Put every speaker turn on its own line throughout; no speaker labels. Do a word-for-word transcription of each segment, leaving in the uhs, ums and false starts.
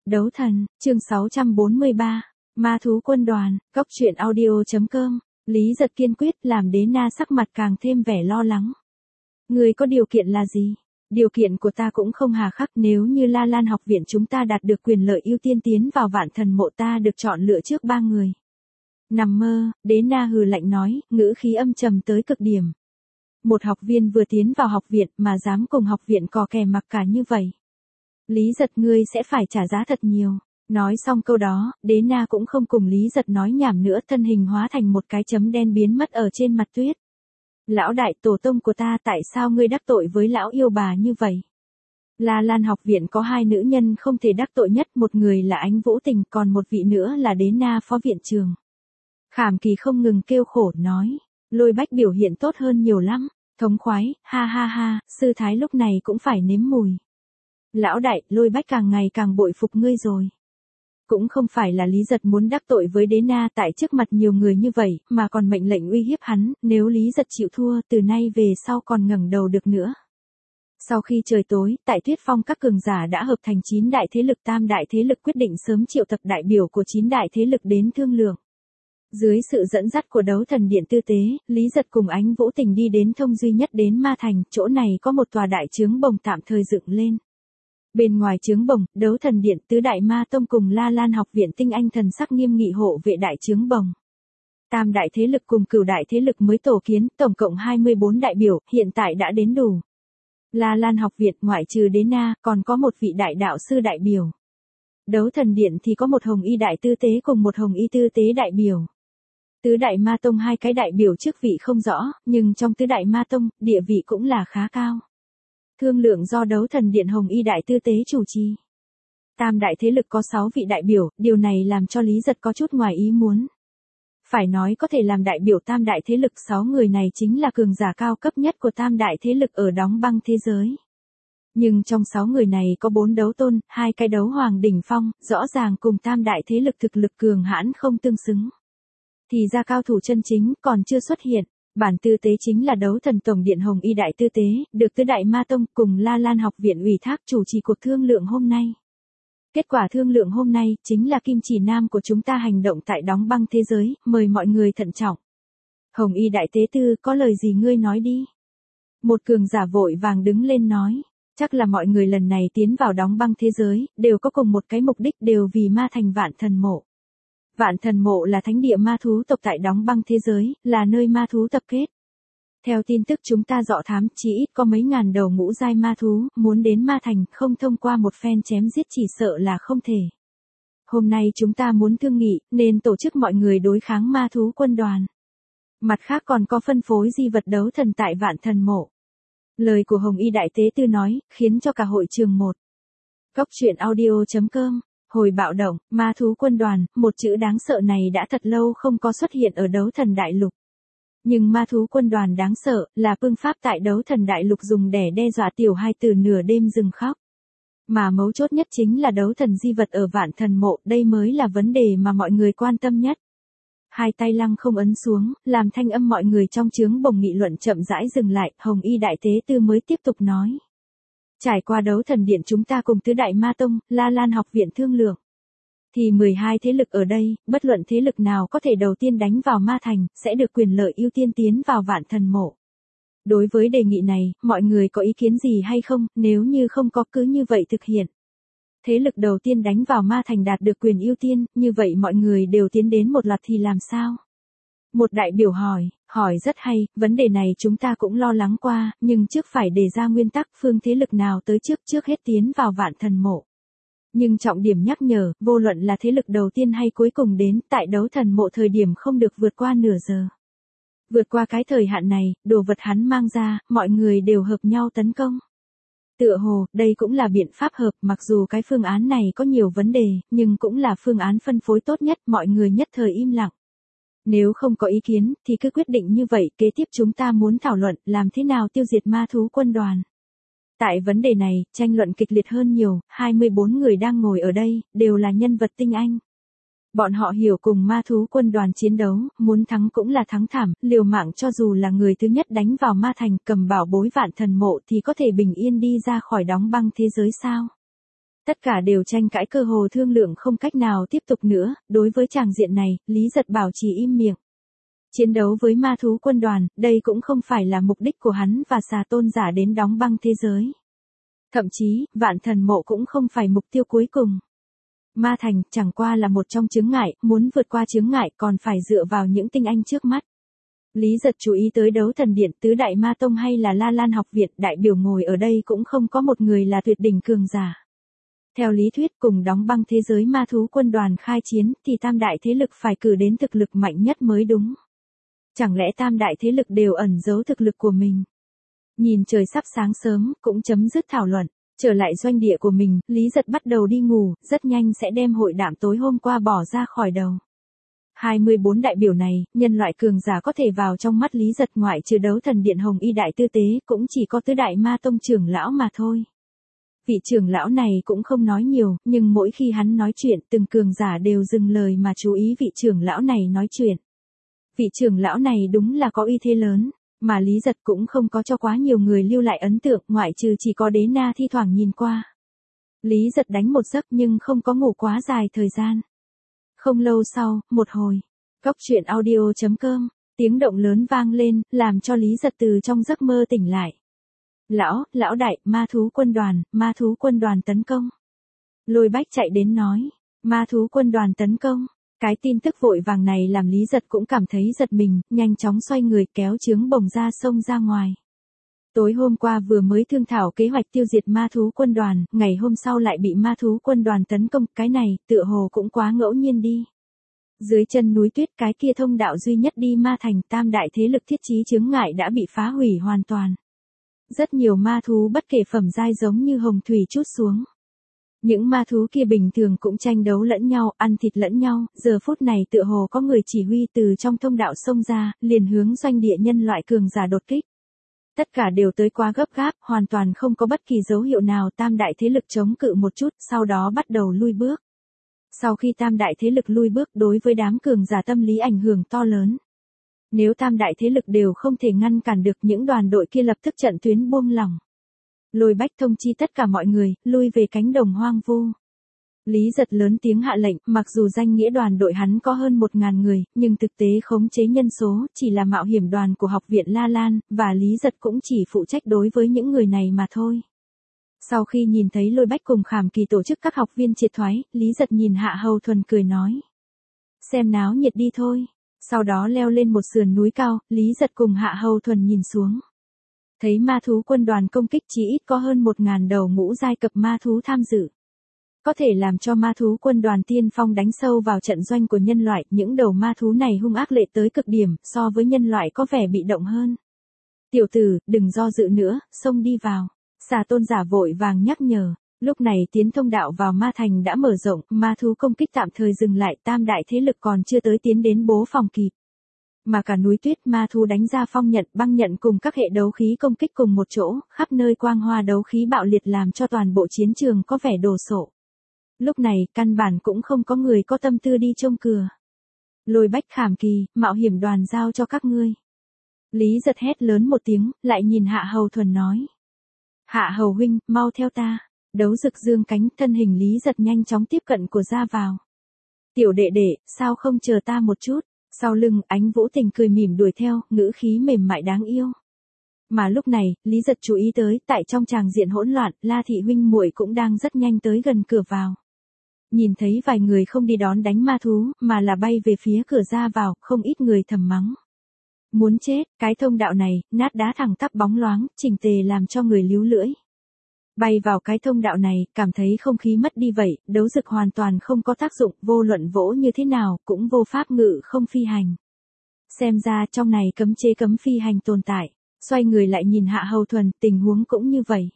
Đấu thần, chương sáu trăm bốn mươi ba, Ma thú quân đoàn, cóc truyện audio chấm com. Lý Giật kiên quyết làm Đế Na sắc mặt càng thêm vẻ lo lắng. Người có điều kiện là gì? Điều kiện của ta cũng không hà khắc, nếu như La Lan học viện chúng ta đạt được quyền lợi ưu tiên tiến vào Vạn Thần Mộ, ta được chọn lựa trước ba người. Nằm mơ, Đế Na hừ lạnh nói, ngữ khí âm trầm tới cực điểm. Một học viên vừa tiến vào học viện mà dám cùng học viện cò kè mặc cả như vậy. Lý Giật, ngươi sẽ phải trả giá thật nhiều. Nói xong câu đó, Đế Na cũng không cùng Lý Giật nói nhảm nữa, thân hình hóa thành một cái chấm đen biến mất ở trên mặt tuyết. Lão đại, tổ tông của ta, tại sao ngươi đắc tội với lão yêu bà như vậy? La Lan học viện có hai nữ nhân không thể đắc tội nhất, một người là Ánh Vũ Tình, còn một vị nữa là Đế Na phó viện trưởng. Khảm Kỳ không ngừng kêu khổ nói, Lôi Bách biểu hiện tốt hơn nhiều lắm, thống khoái, ha ha ha, sư thái lúc này cũng phải nếm mùi. Lão đại, Lôi Bách càng ngày càng bội phục ngươi rồi. Cũng không phải là Lý Giật muốn đắc tội với Đế Na tại trước mặt nhiều người như vậy, mà còn mệnh lệnh uy hiếp hắn, nếu Lý Giật chịu thua, từ nay về sau còn ngẩng đầu được nữa. Sau khi trời tối, tại Tuyết Phong các cường giả đã hợp thành chín đại thế lực, tam đại thế lực quyết định sớm triệu tập đại biểu của chín đại thế lực đến thương lượng. Dưới sự dẫn dắt của Đấu Thần Điện tư tế, Lý Giật cùng Ánh Vũ Tình đi đến thông duy nhất đến Ma Thành, chỗ này có một tòa đại trướng bồng tạm thời dựng lên. Bên ngoài trướng bồng, Đấu Thần Điện, Tứ Đại Ma Tông cùng La Lan học viện tinh anh thần sắc nghiêm nghị hộ vệ đại trướng bồng. Tam đại thế lực cùng cửu đại thế lực mới tổ kiến, tổng cộng hai mươi bốn đại biểu, hiện tại đã đến đủ. La Lan học viện ngoại trừ Đế Na, còn có một vị đại đạo sư đại biểu. Đấu Thần Điện thì có một hồng y đại tư tế cùng một hồng y tư tế đại biểu. Tứ Đại Ma Tông hai cái đại biểu chức vị không rõ, nhưng trong Tứ Đại Ma Tông, địa vị cũng là khá cao. Thương lượng do Đấu Thần Điện hồng y đại tư tế chủ trì. Tam đại thế lực có sáu vị đại biểu, điều này làm cho Lý Giật có chút ngoài ý muốn. Phải nói có thể làm đại biểu tam đại thế lực, sáu người này chính là cường giả cao cấp nhất của tam đại thế lực ở đóng băng thế giới. Nhưng trong sáu người này có bốn đấu tôn, hai cái đấu hoàng đỉnh phong, rõ ràng cùng tam đại thế lực thực lực cường hãn không tương xứng. Thì ra cao thủ chân chính còn chưa xuất hiện. Bản tư tế chính là Đấu Thần Tổng Điện hồng y đại tư tế, được Tứ Đại Ma Tông cùng La Lan học viện ủy thác chủ trì cuộc thương lượng hôm nay. Kết quả thương lượng hôm nay chính là kim chỉ nam của chúng ta hành động tại đóng băng thế giới, mời mọi người thận trọng. Hồng y đại tế tư, có lời gì ngươi nói đi. Một cường giả vội vàng đứng lên nói, chắc là mọi người lần này tiến vào đóng băng thế giới, đều có cùng một cái mục đích, đều vì Ma Thành Vạn Thần Mộ. Vạn Thần Mộ là thánh địa ma thú tộc tại đóng băng thế giới, là nơi ma thú tập kết. Theo tin tức chúng ta dọ thám, chỉ ít có mấy ngàn đầu ngũ giai ma thú, muốn đến Ma Thành, không thông qua một phen chém giết chỉ sợ là không thể. Hôm nay chúng ta muốn thương nghị, nên tổ chức mọi người đối kháng ma thú quân đoàn. Mặt khác còn có phân phối di vật đấu thần tại Vạn Thần Mộ. Lời của Hồng Y Đại Tế Tư nói, khiến cho cả hội trường một. Cóc truyện audio chấm com. Hồi bạo động, ma thú quân đoàn, một chữ đáng sợ này đã thật lâu không có xuất hiện ở Đấu Thần Đại Lục. Nhưng ma thú quân đoàn đáng sợ, là phương pháp tại Đấu Thần Đại Lục dùng để đe dọa tiểu hai từ nửa đêm dừng khóc. Mà mấu chốt nhất chính là đấu thần di vật ở Vạn Thần Mộ, đây mới là vấn đề mà mọi người quan tâm nhất. Hai tay lăng không ấn xuống, làm thanh âm mọi người trong trướng bồng nghị luận chậm rãi dừng lại, Hồng Y Đại Tế Tư mới tiếp tục nói. Trải qua Đấu Thần Điện chúng ta cùng Tứ Đại Ma Tông, La Lan học viện thương lượng. Thì mười hai thế lực ở đây, bất luận thế lực nào có thể đầu tiên đánh vào Ma Thành, sẽ được quyền lợi ưu tiên tiến vào Vạn Thần Mộ. Đối với đề nghị này, mọi người có ý kiến gì hay không, nếu như không có cứ như vậy thực hiện. Thế lực đầu tiên đánh vào Ma Thành đạt được quyền ưu tiên, như vậy mọi người đều tiến đến một loạt thì làm sao? Một đại biểu hỏi, hỏi rất hay, vấn đề này chúng ta cũng lo lắng qua, nhưng trước phải đề ra nguyên tắc phương thế lực nào tới trước trước hết tiến vào Vạn Thần Mộ. Nhưng trọng điểm nhắc nhở, vô luận là thế lực đầu tiên hay cuối cùng đến, tại Đấu Thần Mộ thời điểm không được vượt qua nửa giờ. Vượt qua cái thời hạn này, đồ vật hắn mang ra, mọi người đều hợp nhau tấn công. Tựa hồ, đây cũng là biện pháp hợp, mặc dù cái phương án này có nhiều vấn đề, nhưng cũng là phương án phân phối tốt nhất, mọi người nhất thời im lặng. Nếu không có ý kiến, thì cứ quyết định như vậy, kế tiếp chúng ta muốn thảo luận, làm thế nào tiêu diệt ma thú quân đoàn. Tại vấn đề này, tranh luận kịch liệt hơn nhiều, hai mươi bốn người đang ngồi ở đây, đều là nhân vật tinh anh. Bọn họ hiểu cùng ma thú quân đoàn chiến đấu, muốn thắng cũng là thắng thảm, liều mạng cho dù là người thứ nhất đánh vào Ma Thành cầm bảo bối Vạn Thần Mộ thì có thể bình yên đi ra khỏi đóng băng thế giới sao. Tất cả đều tranh cãi cơ hồ thương lượng không cách nào tiếp tục nữa, đối với tràng diện này, Lý Giật bảo trì im miệng. Chiến đấu với ma thú quân đoàn, đây cũng không phải là mục đích của hắn và xà tôn giả đến đóng băng thế giới. Thậm chí, vạn thần mộ cũng không phải mục tiêu cuối cùng. Ma thành chẳng qua là một trong chướng ngại, muốn vượt qua chướng ngại còn phải dựa vào những tinh anh trước mắt. Lý Giật chú ý tới đấu thần điện, tứ đại ma tông hay là La Lan học viện, đại biểu ngồi ở đây cũng không có một người là tuyệt đỉnh cường giả. Theo lý thuyết cùng đóng băng thế giới ma thú quân đoàn khai chiến thì tam đại thế lực phải cử đến thực lực mạnh nhất mới đúng. Chẳng lẽ tam đại thế lực đều ẩn giấu thực lực của mình? Nhìn trời sắp sáng sớm, cũng chấm dứt thảo luận. Trở lại doanh địa của mình, Lý Giật bắt đầu đi ngủ, rất nhanh sẽ đem hội đàm tối hôm qua bỏ ra khỏi đầu. hai mươi bốn đại biểu này, nhân loại cường giả có thể vào trong mắt Lý Giật ngoại trừ đấu thần điện Hồng Y đại tư tế, cũng chỉ có tứ đại ma tông trưởng lão mà thôi. Vị trưởng lão này cũng không nói nhiều, nhưng mỗi khi hắn nói chuyện, từng cường giả đều dừng lời mà chú ý vị trưởng lão này nói chuyện. Vị trưởng lão này đúng là có uy thế lớn, mà Lý Giật cũng không có cho quá nhiều người lưu lại ấn tượng, ngoại trừ chỉ có Đế Na thi thoảng nhìn qua. Lý Giật đánh một giấc nhưng không có ngủ quá dài thời gian. Không lâu sau, một hồi, Cóc truyện audio chấm com, tiếng động lớn vang lên, làm cho Lý Giật từ trong giấc mơ tỉnh lại. Lão, lão đại, ma thú quân đoàn, ma thú quân đoàn tấn công. Lôi Bách chạy đến nói, ma thú quân đoàn tấn công. Cái tin tức vội vàng này làm Lý Giật cũng cảm thấy giật mình, nhanh chóng xoay người kéo trướng bồng ra sông ra ngoài. Tối hôm qua vừa mới thương thảo kế hoạch tiêu diệt ma thú quân đoàn, ngày hôm sau lại bị ma thú quân đoàn tấn công, cái này, tựa hồ cũng quá ngẫu nhiên đi. Dưới chân núi tuyết cái kia thông đạo duy nhất đi ma thành, tam đại thế lực thiết trí chướng ngại đã bị phá hủy hoàn toàn. Rất nhiều ma thú bất kể phẩm giai giống như hồng thủy trút xuống. Những ma thú kia bình thường cũng tranh đấu lẫn nhau, ăn thịt lẫn nhau, giờ phút này tựa hồ có người chỉ huy từ trong thông đạo xông ra, liền hướng doanh địa nhân loại cường giả đột kích. Tất cả đều tới quá gấp gáp, hoàn toàn không có bất kỳ dấu hiệu nào, tam đại thế lực chống cự một chút, sau đó bắt đầu lui bước. Sau khi tam đại thế lực lui bước đối với đám cường giả tâm lý ảnh hưởng to lớn. Nếu tam đại thế lực đều không thể ngăn cản được những đoàn đội kia lập tức trận tuyến buông lỏng. Lôi Bách thông chi tất cả mọi người, lui về cánh đồng hoang vu. Lý Giật lớn tiếng hạ lệnh, mặc dù danh nghĩa đoàn đội hắn có hơn một ngàn người, nhưng thực tế khống chế nhân số, chỉ là mạo hiểm đoàn của học viện La Lan, và Lý Giật cũng chỉ phụ trách đối với những người này mà thôi. Sau khi nhìn thấy Lôi Bách cùng Khảm Kỳ tổ chức các học viên triệt thoái, Lý Giật nhìn Hạ Hầu Thuần cười nói. Xem náo nhiệt đi thôi. Sau đó leo lên một sườn núi cao, Lý Giật cùng Hạ Hầu Thuần nhìn xuống. Thấy ma thú quân đoàn công kích chỉ ít có hơn một ngàn đầu ngũ giai cấp ma thú tham dự. Có thể làm cho ma thú quân đoàn tiên phong đánh sâu vào trận doanh của nhân loại, những đầu ma thú này hung ác lệ tới cực điểm, so với nhân loại có vẻ bị động hơn. Tiểu tử, đừng do dự nữa, xông đi vào. Xà tôn giả vội vàng nhắc nhở. Lúc này tiến thông đạo vào ma thành đã mở rộng, ma thú công kích tạm thời dừng lại, tam đại thế lực còn chưa tới tiến đến bố phòng kịp. Mà cả núi tuyết ma thú đánh ra phong nhận băng nhận cùng các hệ đấu khí công kích cùng một chỗ, khắp nơi quang hoa đấu khí bạo liệt làm cho toàn bộ chiến trường có vẻ đồ sộ. Lúc này, căn bản cũng không có người có tâm tư đi trông cửa. Lôi Bách Khảm Kỳ, mạo hiểm đoàn giao cho các ngươi. Lý Giật hét lớn một tiếng, lại nhìn Hạ Hầu Thuần nói. Hạ Hầu huynh, mau theo ta. Đấu rực dương cánh, thân hình Lý Giật nhanh chóng tiếp cận của ra vào. Tiểu đệ đệ, sao không chờ ta một chút? Sau lưng, Ánh Vũ Tình cười mỉm đuổi theo, ngữ khí mềm mại đáng yêu. Mà lúc này, Lý Giật chú ý tới, tại trong tràng diện hỗn loạn, La thị huynh muội cũng đang rất nhanh tới gần cửa vào. Nhìn thấy vài người không đi đón đánh ma thú, mà là bay về phía cửa ra vào, không ít người thầm mắng. Muốn chết, cái thông đạo này, nát đá thẳng tắp bóng loáng, chỉnh tề làm cho người líu lưỡi. Bay vào cái thông đạo này, cảm thấy không khí mất đi vậy, đấu dực hoàn toàn không có tác dụng, vô luận vỗ như thế nào, cũng vô pháp ngự không phi hành. Xem ra trong này cấm chế cấm phi hành tồn tại, xoay người lại nhìn Hạ Hầu Thuần, tình huống cũng như vậy.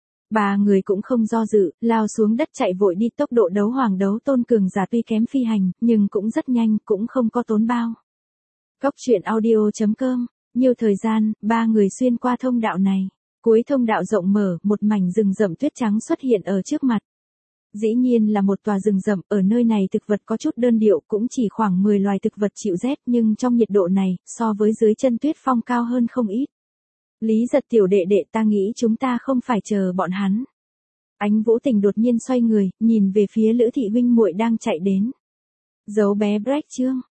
Ba người cũng không do dự, lao xuống đất chạy vội đi, tốc độ đấu hoàng đấu tôn cường giả tuy kém phi hành, nhưng cũng rất nhanh, cũng không có tốn bao. Cóc truyện audio chấm com, nhiều thời gian, ba người xuyên qua thông đạo này. Cuối thông đạo rộng mở, một mảnh rừng rậm tuyết trắng xuất hiện ở trước mặt. Dĩ nhiên là một tòa rừng rậm, ở nơi này thực vật có chút đơn điệu, cũng chỉ khoảng mười loài thực vật chịu rét, nhưng trong nhiệt độ này, so với dưới chân tuyết phong cao hơn không ít. Lý Giật tiểu đệ đệ, ta nghĩ chúng ta không phải chờ bọn hắn. Ánh Vũ Tình đột nhiên xoay người, nhìn về phía Lữ thị huynh muội đang chạy đến. Giấu bé Brecht Trương,